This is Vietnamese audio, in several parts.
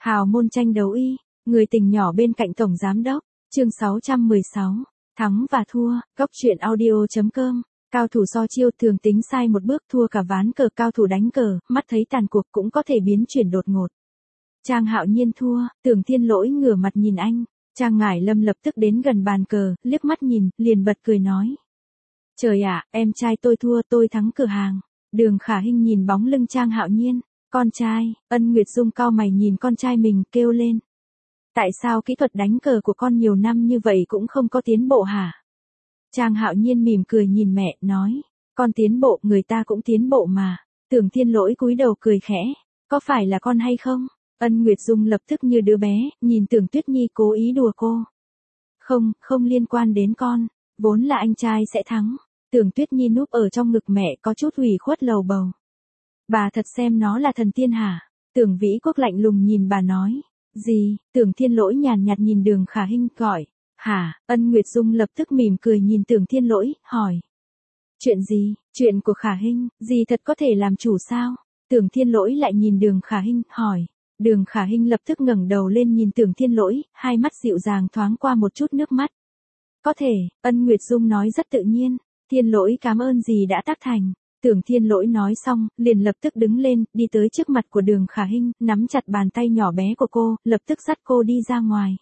Hào môn tranh đấu y, người tình nhỏ bên cạnh tổng giám đốc, chương 616, thắng và thua, góc truyện audio.com. Cao thủ so chiêu thường tính sai một bước thua cả ván cờ, cao thủ đánh cờ, mắt thấy tàn cuộc cũng có thể biến chuyển đột ngột. Trang Hạo Nhiên thua, Tưởng Thiên Lỗi ngửa mặt nhìn anh, Trang Ngải Lâm lập tức đến gần bàn cờ, liếc mắt nhìn, liền bật cười nói. Trời ạ, em trai tôi thua, tôi thắng cửa hàng. Đường Khả Hinh nhìn bóng lưng Trang Hạo Nhiên, con trai, Ân Nguyệt Dung cau mày nhìn con trai mình, kêu lên. Tại sao kỹ thuật đánh cờ của con nhiều năm như vậy cũng không có tiến bộ hả? Trang Hạo Nhiên mỉm cười nhìn mẹ, nói, con tiến bộ, người ta cũng tiến bộ mà. Tưởng Thiên Lỗi cúi đầu cười khẽ, có phải là con hay không? Ân Nguyệt Dung lập tức như đứa bé, nhìn Tưởng Tuyết Nhi cố ý đùa cô. Không liên quan đến con, vốn là anh trai sẽ thắng. Tưởng Tuyết Nhi núp ở trong ngực mẹ có chút ủy khuất lầu bầu. Bà thật xem nó là thần tiên hả? Tưởng Vĩ Quốc lạnh lùng nhìn bà nói. Gì? Tưởng Thiên Lỗi nhàn nhạt nhìn Đường Khả Hinh gọi. Hả? Ân Nguyệt Dung lập tức mỉm cười nhìn Tưởng Thiên Lỗi, hỏi. Chuyện gì? Chuyện của Khả Hinh, gì thật có thể làm chủ sao? Tưởng Thiên Lỗi lại nhìn Đường Khả Hinh, hỏi. Đường Khả Hinh lập tức ngẩng đầu lên nhìn Tưởng Thiên Lỗi, hai mắt dịu dàng thoáng qua một chút nước mắt. Có thể, Ân Nguyệt Dung nói rất tự nhiên. Thiên Lỗi cảm ơn gì đã tác thành. Tưởng Thiên Lỗi nói xong, liền lập tức đứng lên, đi tới trước mặt của Đường Khả Hinh, nắm chặt bàn tay nhỏ bé của cô, lập tức dắt cô đi ra ngoài.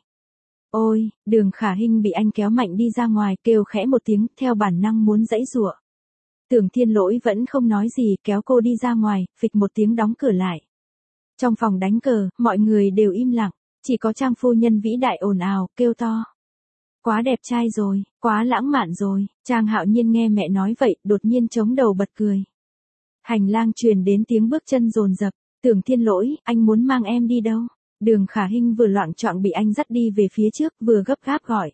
Ôi, Đường Khả Hinh bị anh kéo mạnh đi ra ngoài, kêu khẽ một tiếng, theo bản năng muốn giãy giụa. Tưởng Thiên Lỗi vẫn không nói gì, kéo cô đi ra ngoài, phịch một tiếng đóng cửa lại. Trong phòng đánh cờ, mọi người đều im lặng, chỉ có Trang phu nhân vĩ đại ồn ào, kêu to. Quá đẹp trai rồi, quá lãng mạn rồi. Trang Hạo Nhiên nghe mẹ nói vậy, đột nhiên chống đầu bật cười. Hành lang truyền đến tiếng bước chân dồn dập. Tưởng Thiên Lỗi, anh muốn mang em đi đâu? Đường Khả Hinh vừa loạng choạng bị anh dắt đi về phía trước, vừa gấp gáp gọi.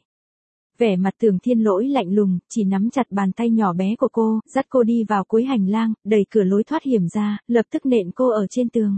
Vẻ mặt Tưởng Thiên Lỗi lạnh lùng, chỉ nắm chặt bàn tay nhỏ bé của cô, dắt cô đi vào cuối hành lang, đẩy cửa lối thoát hiểm ra, lập tức nện cô ở trên tường.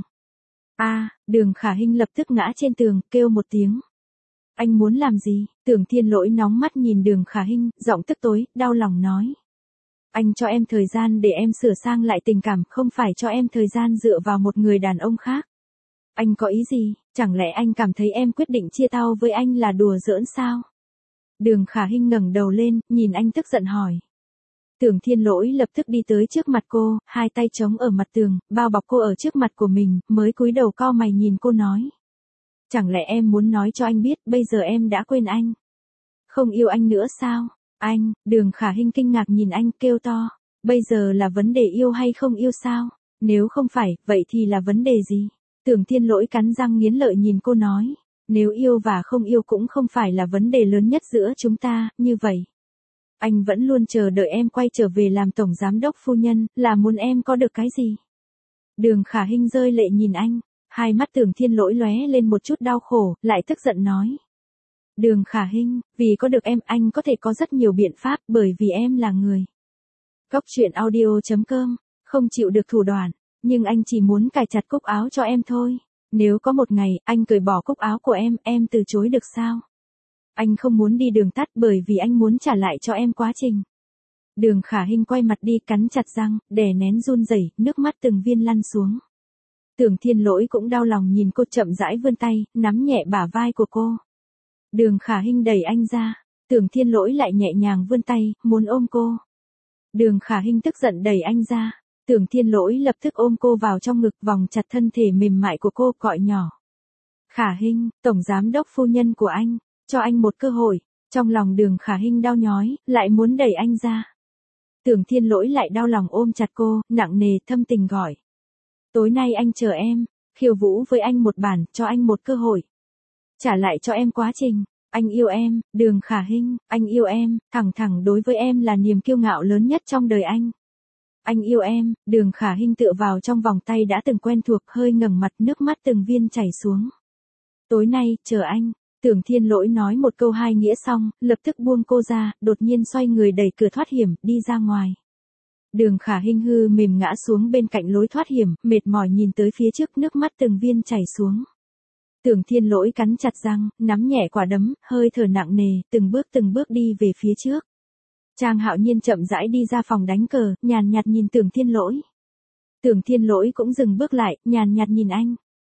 Đường Khả Hinh lập tức ngã trên tường, kêu một tiếng. Anh muốn làm gì? Tưởng Thiên Lỗi nóng mắt nhìn Đường Khả Hinh, giọng tức tối, đau lòng nói. Anh cho em thời gian để em sửa sang lại tình cảm, không phải cho em thời gian dựa vào một người đàn ông khác. Anh có ý gì? Chẳng lẽ anh cảm thấy em quyết định chia tay với anh là đùa giỡn sao? Đường Khả Hinh ngẩng đầu lên, nhìn anh tức giận hỏi. Tưởng Thiên Lỗi lập tức đi tới trước mặt cô, hai tay chống ở mặt tường, bao bọc cô ở trước mặt của mình, mới cúi đầu cau mày nhìn cô nói. Chẳng lẽ em muốn nói cho anh biết, bây giờ em đã quên anh? Không yêu anh nữa sao? Anh, Đường Khả Hinh kinh ngạc nhìn anh, kêu to. Bây giờ là vấn đề yêu hay không yêu sao? Nếu không phải, vậy thì là vấn đề gì? Tưởng Thiên Lỗi cắn răng nghiến lợi nhìn cô nói. Nếu yêu và không yêu cũng không phải là vấn đề lớn nhất giữa chúng ta, như vậy. Anh vẫn luôn chờ đợi em quay trở về làm tổng giám đốc phu nhân, là muốn em có được cái gì? Đường Khả Hinh rơi lệ nhìn anh. Hai mắt Tưởng Thiên Lỗi lóe lên một chút đau khổ, lại tức giận nói. Đường Khả Hinh, vì có được em, anh có thể có rất nhiều biện pháp, bởi vì em là người. Góc truyện audio.com, không chịu được thủ đoạn, nhưng anh chỉ muốn cài chặt cúc áo cho em thôi. Nếu có một ngày, anh cởi bỏ cúc áo của em từ chối được sao? Anh không muốn đi đường tắt bởi vì anh muốn trả lại cho em quá trình. Đường Khả Hinh quay mặt đi, cắn chặt răng, đè nén run rẩy, nước mắt từng viên lăn xuống. Tưởng Thiên Lỗi cũng đau lòng nhìn cô chậm rãi vươn tay, nắm nhẹ bả vai của cô. Đường Khả Hinh đẩy anh ra, Tưởng Thiên Lỗi lại nhẹ nhàng vươn tay, muốn ôm cô. Đường Khả Hinh tức giận đẩy anh ra, Tưởng Thiên Lỗi lập tức ôm cô vào trong ngực, vòng chặt thân thể mềm mại của cô, gọi nhỏ. Khả Hinh, tổng giám đốc phu nhân của anh, cho anh một cơ hội. Trong lòng Đường Khả Hinh đau nhói, lại muốn đẩy anh ra. Tưởng Thiên Lỗi lại đau lòng ôm chặt cô, nặng nề thâm tình gọi. Tối nay anh chờ em, khiêu vũ với anh một bản, cho anh một cơ hội. Trả lại cho em quá trình, anh yêu em, Đường Khả Hinh, anh yêu em, thẳng đối với em là niềm kiêu ngạo lớn nhất trong đời anh. Anh yêu em, Đường Khả Hinh tựa vào trong vòng tay đã từng quen thuộc, hơi ngẩng mặt, nước mắt từng viên chảy xuống. Tối nay, chờ anh. Tưởng Thiên Lỗi nói một câu hai nghĩa xong, lập tức buông cô ra, đột nhiên xoay người đẩy cửa thoát hiểm, đi ra ngoài. Đường Khả Hinh hư mềm ngã xuống bên cạnh lối thoát hiểm, mệt mỏi nhìn tới phía trước, nước mắt từng viên chảy xuống. Tưởng Thiên Lỗi cắn chặt răng, nắm nhẹ quả đấm, hơi thở nặng nề, từng bước đi về phía trước. Trang Hạo Nhiên chậm rãi đi ra phòng đánh cờ, nhàn nhạt nhìn Tưởng Thiên Lỗi. Tưởng Thiên Lỗi cũng dừng bước lại, nhàn nhạt nhìn anh.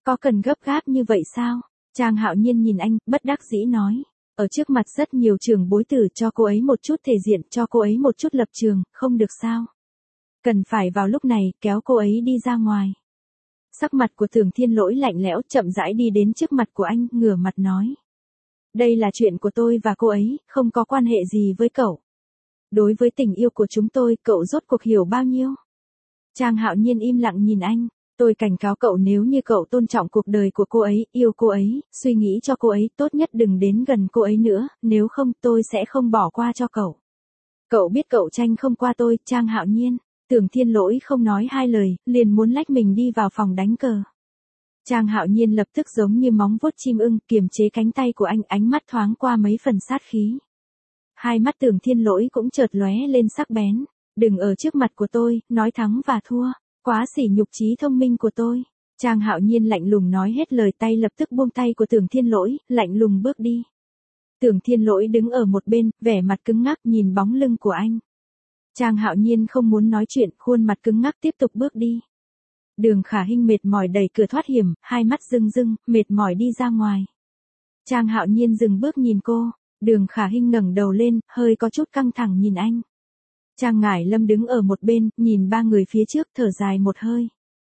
Có cần gấp gáp như vậy sao? Trang Hạo Nhiên nhìn anh, bất đắc dĩ nói. Ở trước mặt rất nhiều trưởng bối tử cho cô ấy một chút thể diện, cho cô ấy một chút lập trường, không được sao? Cần phải vào lúc này, kéo cô ấy đi ra ngoài. Sắc mặt của Tưởng Thiên Lỗi lạnh lẽo, chậm rãi đi đến trước mặt của anh, ngửa mặt nói. Đây là chuyện của tôi và cô ấy, không có quan hệ gì với cậu. Đối với tình yêu của chúng tôi, cậu rốt cuộc hiểu bao nhiêu? Trang Hạo Nhiên im lặng nhìn anh. Tôi cảnh cáo cậu, nếu như cậu tôn trọng cuộc đời của cô ấy, yêu cô ấy, suy nghĩ cho cô ấy, tốt nhất đừng đến gần cô ấy nữa, nếu không tôi sẽ không bỏ qua cho cậu. Cậu biết cậu tranh không qua tôi, Trang Hạo Nhiên. Tưởng Thiên Lỗi không nói hai lời, liền muốn lách mình đi vào phòng đánh cờ. Trang Hạo Nhiên lập tức giống như móng vuốt chim ưng, kiềm chế cánh tay của anh, ánh mắt thoáng qua mấy phần sát khí. Hai mắt Tưởng Thiên Lỗi cũng chợt lóe lên sắc bén. Đừng ở trước mặt của tôi, nói thắng và thua. Quá sỉ nhục trí thông minh của tôi. Trang Hạo Nhiên lạnh lùng nói hết lời, tay lập tức buông tay của Tưởng Thiên Lỗi, lạnh lùng bước đi. Tưởng Thiên Lỗi đứng ở một bên, vẻ mặt cứng ngắc nhìn bóng lưng của anh. Trang Hạo Nhiên không muốn nói chuyện, khuôn mặt cứng ngắc tiếp tục bước đi. Đường Khả Hinh mệt mỏi đẩy cửa thoát hiểm, hai mắt rưng rưng, mệt mỏi đi ra ngoài. Trang Hạo Nhiên dừng bước nhìn cô, Đường Khả Hinh ngẩng đầu lên, hơi có chút căng thẳng nhìn anh. Trang Ngải Lâm đứng ở một bên, nhìn ba người phía trước, thở dài một hơi.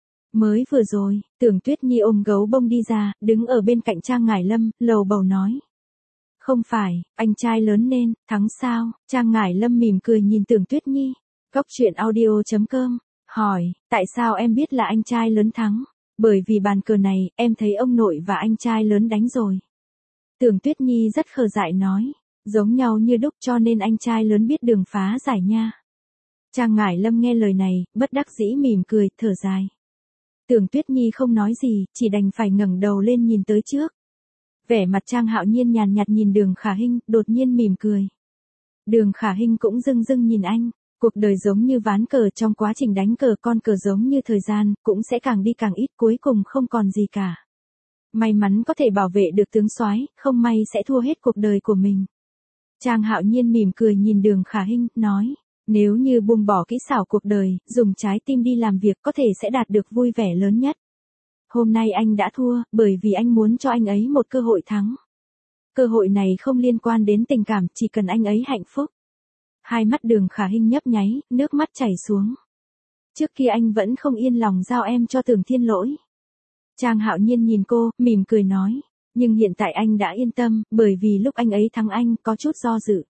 Mới vừa rồi, Tưởng Tuyết Nhi ôm gấu bông đi ra, đứng ở bên cạnh Trang Ngải Lâm, lầu bầu nói. Không phải, anh trai lớn nên, thắng sao? Trang Ngải Lâm mỉm cười nhìn Tưởng Tuyết Nhi. Góc truyện audio.com, hỏi, tại sao em biết là anh trai lớn thắng? Bởi vì bàn cờ này, em thấy ông nội và anh trai lớn đánh rồi. Tưởng Tuyết Nhi rất khờ dại nói, giống nhau như đúc cho nên anh trai lớn biết đường phá giải nha. Trang Ngải Lâm nghe lời này, bất đắc dĩ mỉm cười, thở dài. Tưởng Tuyết Nhi không nói gì, chỉ đành phải ngẩng đầu lên nhìn tới trước. Vẻ mặt Trang Hạo Nhiên nhàn nhạt nhìn Đường Khả Hinh, đột nhiên mỉm cười. Đường Khả Hinh cũng rưng rưng nhìn anh. Cuộc đời giống như ván cờ, trong quá trình đánh cờ con cờ giống như thời gian, cũng sẽ càng đi càng ít, cuối cùng không còn gì cả. May mắn có thể bảo vệ được tướng soái, không may sẽ thua hết cuộc đời của mình. Trang Hạo Nhiên mỉm cười nhìn Đường Khả Hinh, nói, nếu như buông bỏ kỹ xảo cuộc đời, dùng trái tim đi làm việc có thể sẽ đạt được vui vẻ lớn nhất. Hôm nay anh đã thua, bởi vì anh muốn cho anh ấy một cơ hội thắng. Cơ hội này không liên quan đến tình cảm, chỉ cần anh ấy hạnh phúc. Hai mắt Đường Khả Hinh nhấp nháy, nước mắt chảy xuống. Trước kia anh vẫn không yên lòng giao em cho Tưởng Thiên Lỗi. Trang Hạo Nhiên nhìn cô, mỉm cười nói, nhưng hiện tại anh đã yên tâm, bởi vì lúc anh ấy thắng anh, có chút do dự.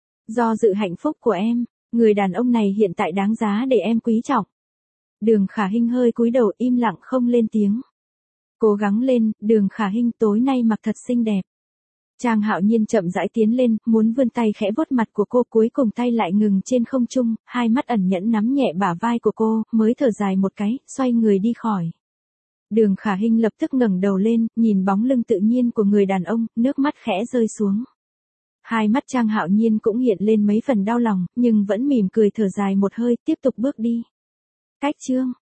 Do dự hạnh phúc của em, người đàn ông này hiện tại đáng giá để em quý trọng. Đường Khả Hinh hơi cúi đầu im lặng không lên tiếng. Cố gắng lên, Đường Khả Hinh tối nay mặc thật xinh đẹp. Trang Hạo Nhiên chậm rãi tiến lên, muốn vươn tay khẽ vuốt mặt của cô, cuối cùng tay lại ngừng trên không trung, hai mắt ẩn nhẫn nắm nhẹ bả vai của cô, mới thở dài một cái, xoay người đi khỏi. Đường Khả Hinh lập tức ngẩng đầu lên, nhìn bóng lưng tự nhiên của người đàn ông, nước mắt khẽ rơi xuống. Hai mắt Trang Hạo Nhiên cũng hiện lên mấy phần đau lòng, nhưng vẫn mỉm cười thở dài một hơi, tiếp tục bước đi. Cách chương